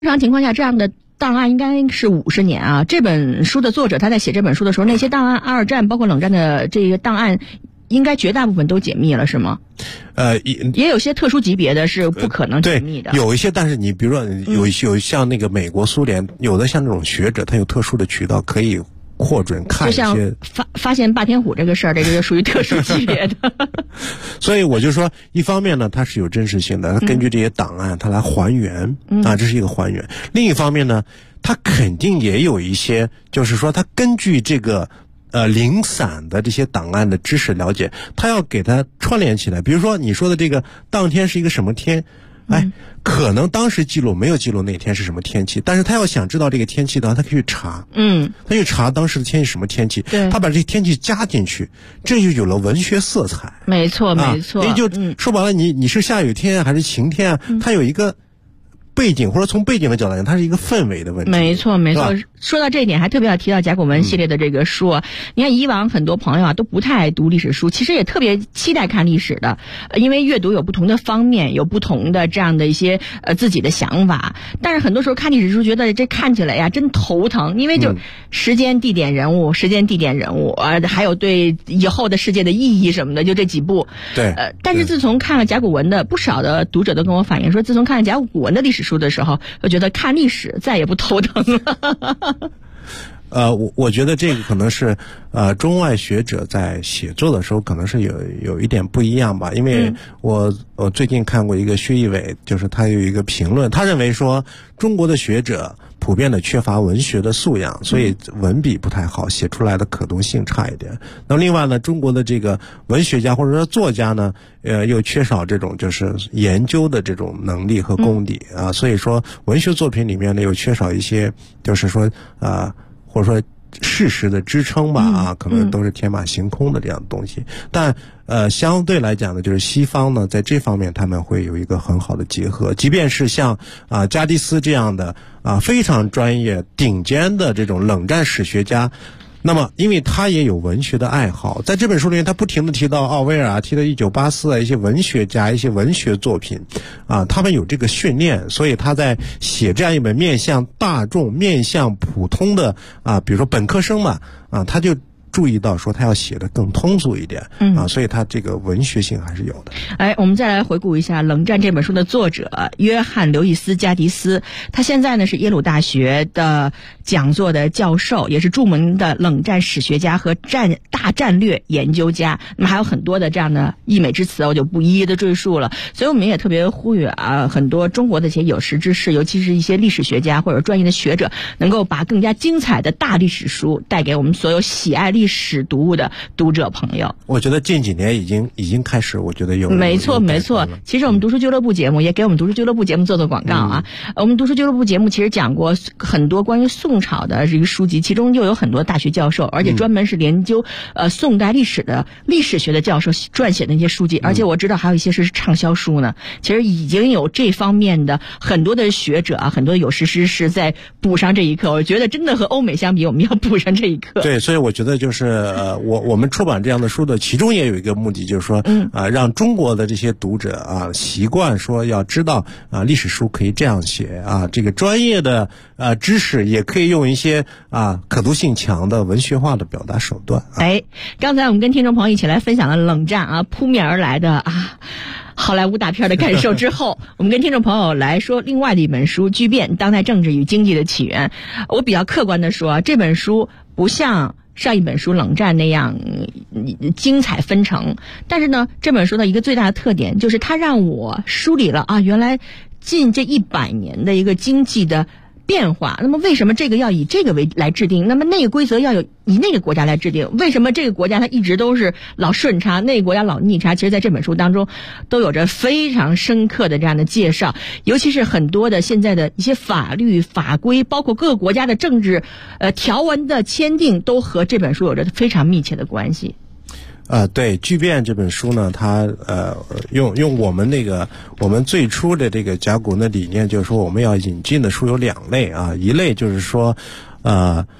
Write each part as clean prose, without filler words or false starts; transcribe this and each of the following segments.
正常情况下，这样的档案应该是50年啊。这本书的作者他在写这本书的时候，那些档案，二战包括冷战的这个档案，应该绝大部分都解密了，是吗？也有些特殊级别的是不可能解密的。 对，有一些，但是你比如说有像那个美国、苏联，有的像这种学者，他有特殊的渠道可以获准看一些。 就像发现霸天虎这个事儿，这个就属于特殊级别的。 所以我就说，一方面呢，它是有真实性的，它根据这些档案，它来还原啊，这是一个还原。另一方面呢，它肯定也有一些，就是说，它根据这个零散的这些档案的知识了解，它要给它串联起来。比如说你说的这个当天是一个什么天，可能当时记录没有记录那天是什么天气，但是他要想知道这个天气的话，他可以去查，他去查当时的天气什么天气，他把这些天气加进去，这就有了文学色彩。 没错，没错。 也就说白了，你是下雨天还是晴天啊？它有一个背景，或者从背景的角度讲，它是一个氛围的问题。 没错，没错。说到这一点，还特别要提到甲骨文系列的这个书。你看，以往很多朋友啊都不太爱读历史书，其实也特别期待看历史的，因为阅读有不同的方面，有不同的这样的一些自己的想法。但是很多时候看历史书，觉得这看起来呀真头疼，因为就时间、地点、人物，还有对以后的世界的意义什么的，就这几部。 对。 但是自从看了甲骨文的，不少的读者都跟我反映说，自从看了甲骨文的历史书的时候，我觉得看历史再也不头疼了。 我觉得这个可能是中外学者在写作的时候可能是有一点不一样吧，因为我最近看过一个薛毅伟，就是他有一个评论，他认为说中国的学者普遍的缺乏文学的素养，所以文笔不太好，写出来的可读性差一点。那么另外呢，中国的这个文学家或者说作家呢，又缺少这种就是研究的这种能力和功底啊，所以说文学作品里面呢又缺少一些就是说或者说事实的支撑吧可能都是天马行空的这样的东西。但相对来讲呢，就是西方呢在这方面他们会有一个很好的结合，即便是像加迪斯这样的非常专业顶尖的这种冷战史学家，那么因为他也有文学的爱好，在这本书里面他不停地提到奥威尔提到1984一些文学家一些文学作品他们有这个训练，所以他在写这样一本面向大众面向普通的比如说本科生嘛他就注意到说他要写得更通俗一点所以他这个文学性还是有的。 我们再来回顾一下《冷战》这本书的作者约翰·刘易斯·加迪斯，他现在呢是耶鲁大学的讲座的教授，也是著名的冷战史学家和大战略研究家。那么还有很多的这样的溢美之词，我就不一一的赘述了。所以我们也特别呼吁很多中国的一些有识之士，尤其是一些历史学家或者专业的学者，能够把更加精彩的大历史书带给我们所有喜爱历史读物的读者朋友。 我觉得近几年已经开始，我觉得有没错。其实我们读书俱乐部节目也给我们读书俱乐部节目做广告我们读书俱乐部节目其实讲过很多关于宋朝的这个书籍，其中又有很多大学教授，而且专门是研究宋代历史的历史学的教授撰写的那些书籍，而且我知道还有一些是畅销书呢。其实已经有这方面的很多的学者很多的有识之士在补上这一课。我觉得真的和欧美相比，我们要补上这一课。 对，所以我觉得就是我们出版这样的书的其中也有一个目的，就是说让中国的这些读者习惯说要知道历史书可以这样写这个专业的知识也可以用一些可读性强的文学化的表达手段。 刚才我们跟听众朋友一起来分享了冷战扑面而来的好莱坞大片的感受之后，我们跟听众朋友来说另外的一本书《巨变：当代政治与经济的起源》。我比较客观的说这本书不像上一本书《冷战》那样精彩纷呈，但是呢，这本书的一个最大的特点就是它让我梳理了原来近这100年的一个经济的变化。那么为什么这个要以这个来制定？那么那个规则要以那个国家来制定？为什么这个国家它一直都是老顺差，那个国家老逆差？其实在这本书当中都有着非常深刻的这样的介绍，尤其是很多的现在的一些法律法规，包括各个国家的政治条文的签订，都和这本书有着非常密切的关系。 对，《巨变》这本书呢，它用我们最初的这个甲骨文的理念，就是说我们要引进的书有2类一类就是说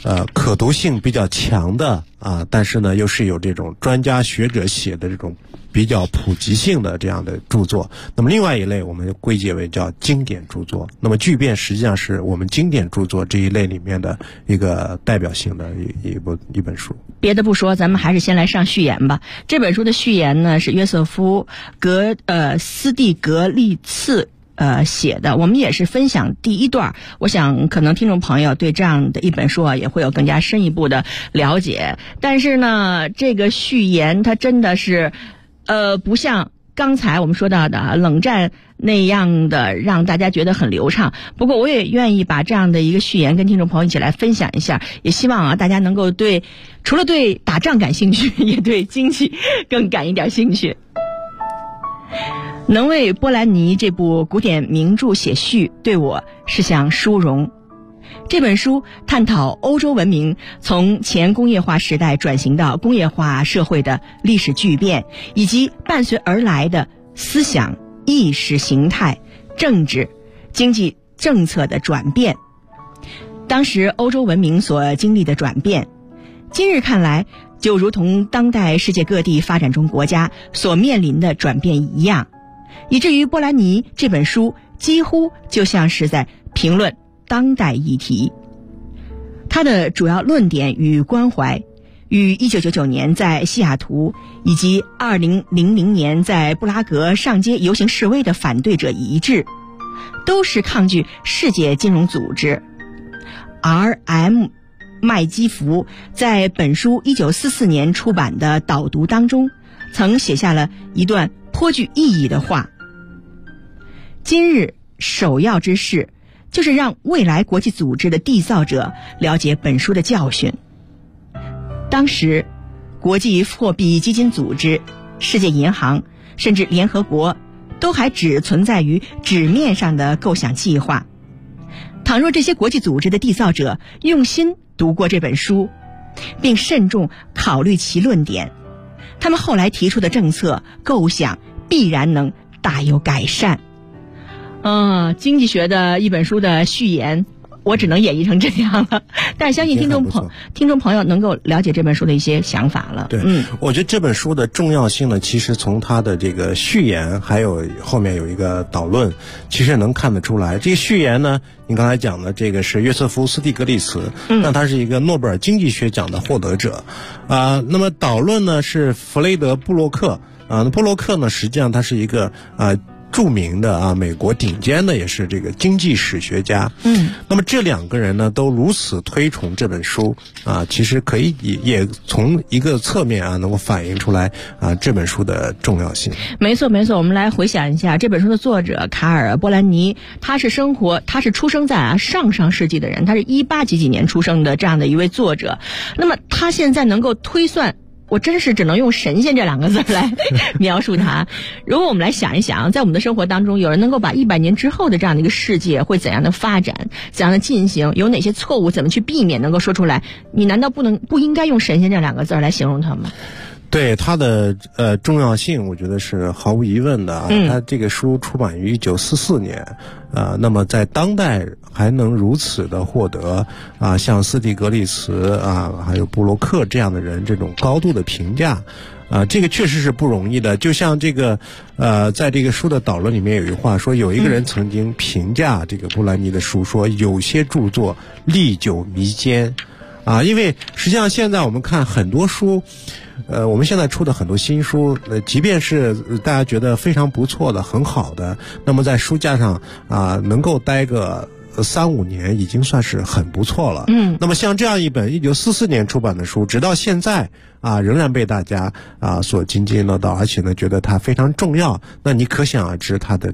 可读性比较强的但是呢又是有这种专家学者写的这种比较普及性的这样的著作。那么另外一类我们归结为叫经典著作。那么巨变实际上是我们经典著作这一类里面的一个代表性的一本书。 别的不说，咱们还是先来上序言吧。这本书的序言呢是约瑟夫斯蒂格利茨写的，我们也是分享第一段。我想可能听众朋友对这样的一本书也会有更加深一步的了解。但是呢，这个序言它真的是不像刚才我们说到的冷战那样的让大家觉得很流畅。不过我也愿意把这样的一个序言跟听众朋友一起来分享一下，也希望大家能够除了对打仗感兴趣，也对经济更感一点兴趣。能为波兰尼这部古典名著写序，对我是项殊荣。这本书探讨欧洲文明从前工业化时代转型到工业化社会的历史巨变，以及伴随而来的思想、意识形态、政治、经济政策的转变。当时欧洲文明所经历的转变，今日看来就如同当代世界各地发展中国家所面临的转变一样，以至于波兰尼这本书几乎就像是在评论当代议题。他的主要论点与关怀与1999年在西雅图以及2000年在布拉格上街游行示威的反对者一致，都是抗拒世界金融组织。R.M. 麦基福在本书1944年出版的导读当中曾写下了一段颇具意义的话：今日首要之事就是让未来国际组织的缔造者了解本书的教训。当时国际货币基金组织、世界银行甚至联合国都还只存在于纸面上的构想计划。倘若这些国际组织的缔造者用心读过这本书，并慎重考虑其论点，他们后来提出的政策构想必然能大有改善。经济学的一本书的序言我只能演绎成这样了，但是相信听众朋友能够了解这本书的一些想法了。 对，我觉得这本书的重要性呢，其实从它的这个序言，还有后面有一个导论，其实能看得出来。这个序言呢，你刚才讲的这个是约瑟夫·斯蒂格利茨，那他是一个诺贝尔经济学奖的获得者，那么导论呢是弗雷德·布洛克，那布洛克呢，实际上他是一个著名的美国顶尖的也是这个经济史学家。那么这两个人呢都如此推崇这本书其实可以也从一个侧面能够反映出来这本书的重要性。 没错，我们来回想一下这本书的作者卡尔·波兰尼，他是出生在上世纪的人，他是18几年出生的这样的一位作者。那么他现在能够推算，我真是只能用神仙这两个字来描述它。如果我们来想一想，在我们的生活当中，有人能够把100年之后的这样的一个世界会怎样的发展，怎样的进行，有哪些错误，怎么去避免，能够说出来，你难道不应该用神仙这两个字来形容它吗？ 对它的重要性，我觉得是毫无疑问的。它这个书出版于1944年，那么在当代还能如此的获得像斯蒂格利茨还有布洛克这样的人这种高度的评价，这个确实是不容易的。就像这个在这个书的导论里面有一句话说，有一个人曾经评价这个波兰尼的书说，有些著作历久弥坚因为实际上现在我们看很多书，我们现在出的很多新书，即便是大家觉得非常不错的、很好的，那么在书架上能够待个3-5年，已经算是很不错了。那么像这样一本1944年出版的书，直到现在仍然被大家所津津乐道，而且呢觉得它非常重要。那你可想而知它的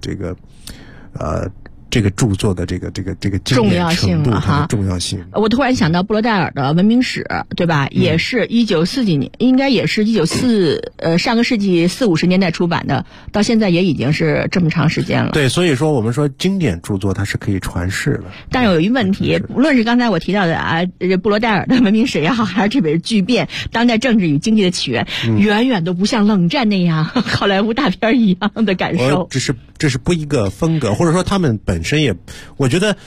这个著作的这个重要性了哈，重要性。 我突然想到布罗代尔的文明史，对吧？也是1940几年，应该也是上个世纪40-50年代出版的，到现在也已经是这么长时间了。 对，所以说我们说经典著作它是可以传世的。 但有一个问题，无论是刚才我提到的布罗代尔的文明史也好，还是这本巨变当代政治与经济的起源，远远都不像冷战那样好莱坞大片一样的感受。 这是不一个风格，或者说他们本身也，我觉得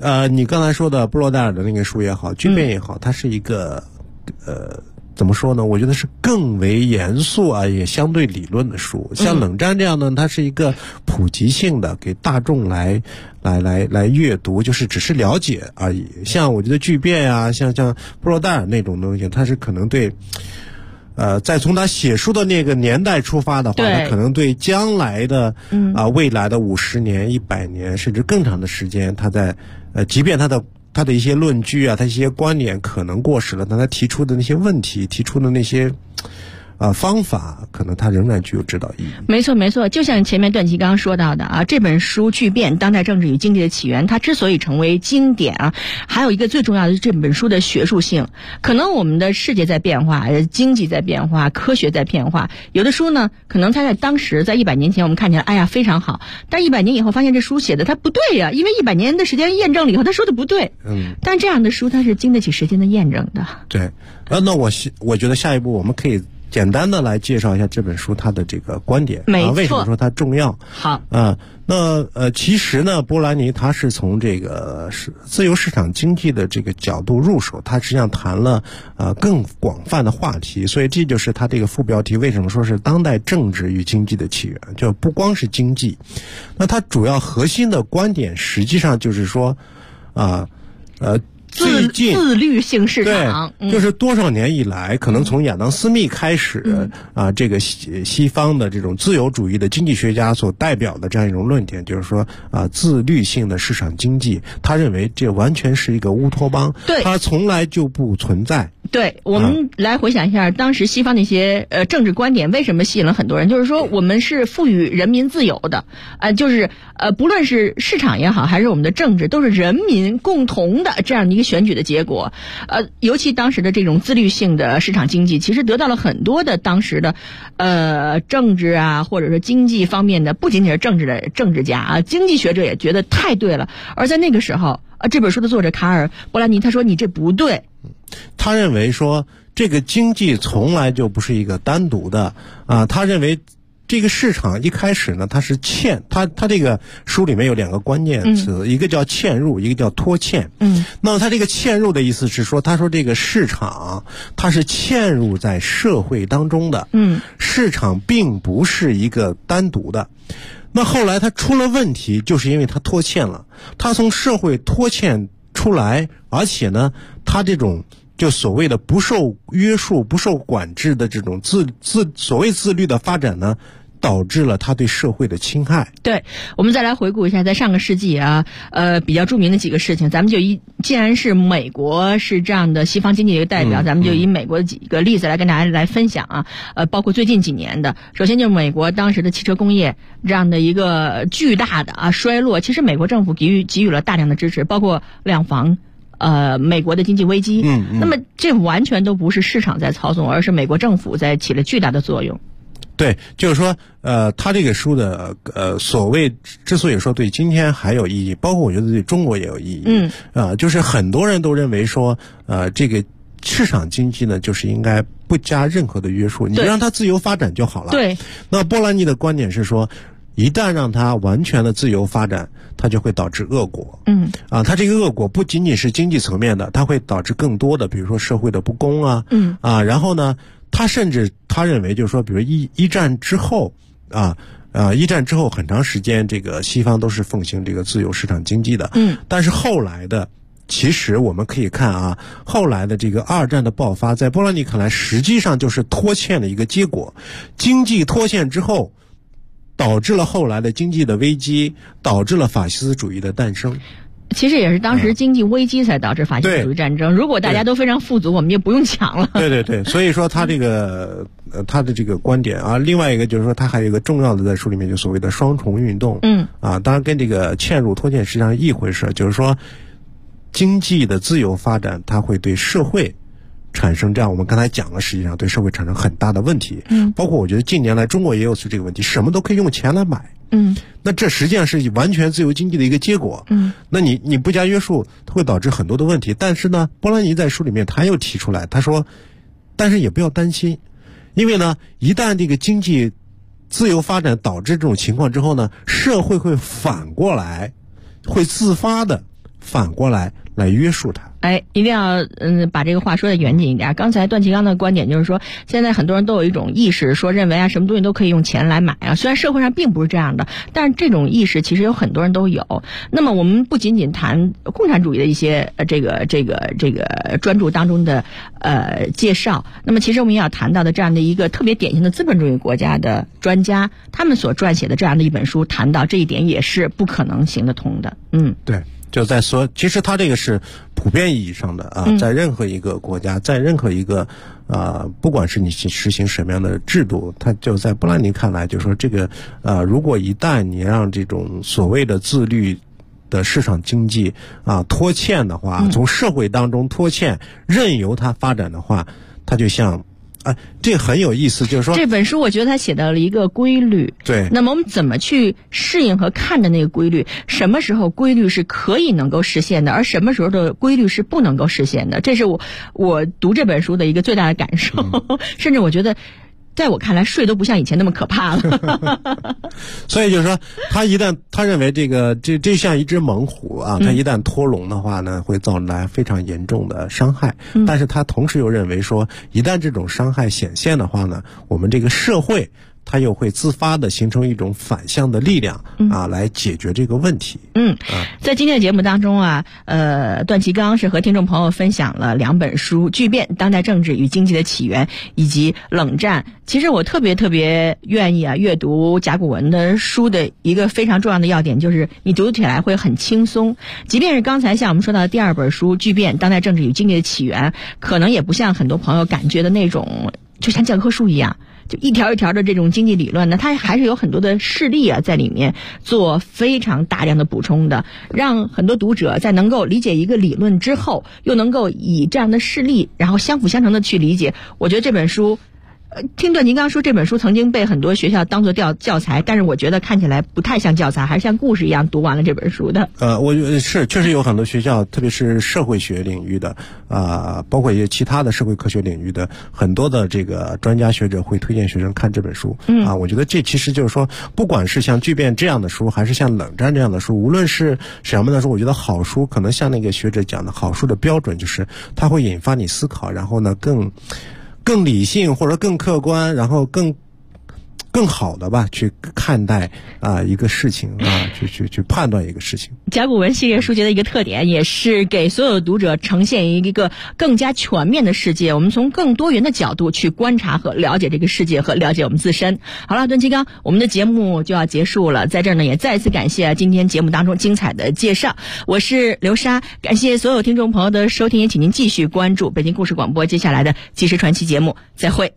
你刚才说的布洛代尔的那个书也好，巨变也好，它是一个怎么说呢？我觉得是更为严肃啊，也相对理论的书。像冷战这样呢，它是一个普及性的，给大众来阅读，就是只是了解而已。像我觉得巨变啊，像布洛代尔那种东西，它是可能对。再从他写书的那个年代出发的话，他可能对将来的未来的50年、100年甚至更长的时间，他在即便他的一些论据啊，他一些观点可能过时了，但他提出的那些问题，提出的那些方法，可能它仍然具有指导意义。 没错没错，就像前面段祺刚刚说到的啊，这本书《巨变：当代政治与经济的起源》，它之所以成为经典啊，还有一个最重要的是这本书的学术性。可能我们的世界在变化，经济在变化，科学在变化，有的书呢，可能它在当时在100年前我们看起来哎呀非常好，但100年以后发现这书写的它不对呀，因为100年的时间验证了以后，他说的不对。但这样的书它是经得起时间的验证的。 对，那我觉得下一步我们可以简单的来介绍一下这本书它的这个观点， 没错， 为什么说它重要？ 好， 其实呢，波兰尼他是从这个自由市场经济的这个角度入手，他实际上谈了更广泛的话题，所以这就是他这个副标题为什么说是当代政治与经济的起源，就不光是经济。那他主要核心的观点实际上就是说最近自律性市场， 对，就是多少年以来，可能从亚当·斯密开始，这个西方的这种自由主义的经济学家所代表的这样一种论点，就是说自律性的市场经济，他认为这完全是一个乌托邦， 对， 它从来就不存在。 对，我们来回想一下当时西方那些政治观点为什么吸引了很多人，就是说我们是赋予人民自由的，就是不论是市场也好，还是我们的政治，都是人民共同的这样的一个选举的结果。尤其当时的这种自律性的市场经济，其实得到了很多的当时的政治啊，或者说经济方面的，不仅仅是政治的政治家啊，经济学者也觉得太对了。而在那个时候，这本书的作者卡尔·波兰尼他说你这不对。 他认为说这个经济从来就不是一个单独的他认为这个市场一开始呢，它是他这个书里面有2个关键词，一个叫嵌入，一个叫脱嵌。那么他这个嵌入的意思是说，他说这个市场它是嵌入在社会当中的，市场并不是一个单独的。那后来他出了问题，就是因为他脱嵌了，他从社会脱嵌出来，而且呢，他这种就所谓的不受约束、不受管制的这种所谓自律的发展呢，导致了他对社会的侵害。 对，我们再来回顾一下，在上个世纪比较著名的几个事情，咱们就既然是美国是这样的西方经济的一个代表，咱们就以美国的几个例子来跟大家来分享包括最近几年的，首先就是美国当时的汽车工业这样的一个巨大的衰落，其实美国政府给予了大量的支持，包括两房。美国的经济危机，那么这完全都不是市场在操纵，而是美国政府在起了巨大的作用。 对，就是说，他这个书的所谓之所以说对今天还有意义，包括我觉得对中国也有意义，就是很多人都认为说，这个市场经济呢，就是应该不加任何的约束，你让它自由发展就好了。 对。 那波兰尼的观点是说，一旦让它完全的自由发展，它就会导致恶果。它这个恶果不仅仅是经济层面的，它会导致更多的，比如说社会的不公然后呢，他认为就是说，比如一战之后一战之后很长时间，这个西方都是奉行这个自由市场经济的。但是后来的，其实我们可以看后来的这个二战的爆发，在波兰尼看来，实际上就是脱嵌的一个结果。经济脱嵌之后，导致了后来的经济的危机，导致了法西斯主义的诞生。 其实也是当时经济危机才导致法西斯主义战争。如果大家都非常富足，我们也不用抢了。 对，所以说他这个他的这个观点另外一个就是说，他还有一个重要的在书里面就所谓的双重运动。当然跟这个嵌入脱嵌实际上是一回事，就是说经济的自由发展，它会对社会产生这样我们刚才讲了，实际上对社会产生很大的问题。包括我觉得近年来中国也有这个问题，什么都可以用钱来买。那这实际上是完全自由经济的一个结果。那你不加约束，它会导致很多的问题。但是呢，波兰尼在书里面他又提出来，他说，但是也不要担心，因为呢，一旦这个经济自由发展导致这种情况之后呢，社会会反过来，会自发的反过来约束它。 一定要把这个话说得严谨一点。刚才段祺刚的观点就是说，现在很多人都有一种意识，说认为啊，什么东西都可以用钱来买啊。虽然社会上并不是这样的，但是这种意识其实有很多人都有。那么我们不仅仅谈共产主义的一些这个专注当中的介绍，那么其实我们也要谈到的这样的一个特别典型的资本主义国家的专家，他们所撰写的这样的一本书，谈到这一点也是不可能行得通的。 对。就在说，其实它这个是普遍意义上的啊，在任何一个国家，在任何一个不管是你实行什么样的制度，它就在布兰妮看来，就是说这个如果一旦你让这种所谓的自律的市场经济拖欠的话，从社会当中拖欠，任由它发展的话，它就像。这很有意思，就是说这本书我觉得他写到了一个规律。 对， 那么我们怎么去适应和看着那个规律？什么时候规律是可以能够实现的，而什么时候的规律是不能够实现的？这是我读这本书的一个最大的感受。甚至我觉得在我看来，税都不像以前那么可怕了。 所以就是说，他认为这像一只猛虎啊，他一旦脱笼的话呢，会造来非常严重的伤害。但是他同时又认为说，一旦这种伤害显现的话呢，我们这个社会它又会自发的形成一种反向的力量来解决这个问题。 在今天的节目当中啊，段祺刚是和听众朋友分享了2本书，《巨变：当代政治与经济的起源》以及《冷战》。其实我特别愿意阅读甲骨文的书的一个非常重要的要点，就是你读起来会很轻松。即便是刚才像我们说到的第2本书《巨变：当代政治与经济的起源》，可能也不像很多朋友感觉的那种就像教科书一样，就一条一条的这种经济理论呢，它还是有很多的事例在里面做非常大量的补充的，让很多读者在能够理解一个理论之后，又能够以这样的事例然后相辅相成的去理解。我觉得这本书听段祺刚说这本书曾经被很多学校当作教材，但是我觉得看起来不太像教材，还是像故事一样读完了这本书的。 我觉得确实有很多学校，特别是社会学领域的包括一些其他的社会科学领域的很多的这个专家学者会推荐学生看这本书。我觉得这其实就是说，不管是像《巨变》这样的书，还是像《冷战》这样的书，无论是什么的书，我觉得好书可能像那个学者讲的，好书的标准就是它会引发你思考，然后呢更理性或者更客观，然后更好的吧去看待一个事情去判断一个事情。 甲骨文系列书籍的一个特点，也是给所有读者呈现一个更加全面的世界。我们从更多元的角度去观察和了解这个世界，和了解我们自身。好了，段祺刚，我们的节目就要结束了，在这儿呢也再次感谢今天节目当中精彩的介绍。我是刘莎，感谢所有听众朋友的收听，也请您继续关注北京故事广播接下来的纪实传奇节目，再会。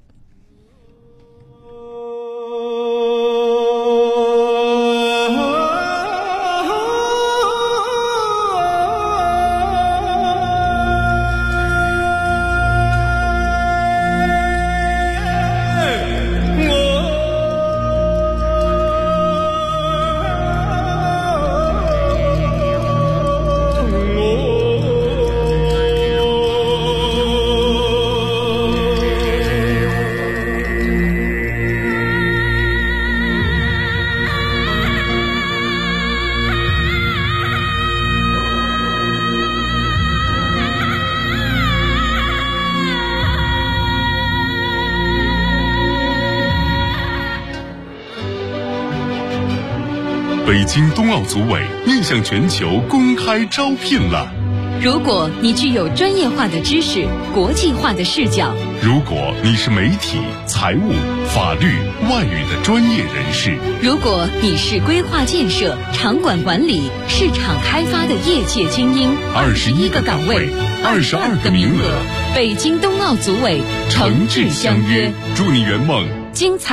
北京冬奥组委面向全球公开招聘了。 如果你具有专业化的知识、国际化的视角， 如果你是媒体、财务、法律、外语的专业人士， 如果你是规划建设、场馆管理、市场开发的业界精英，21个岗位，22个名额，北京冬奥组委诚挚相约， 祝你圆梦精彩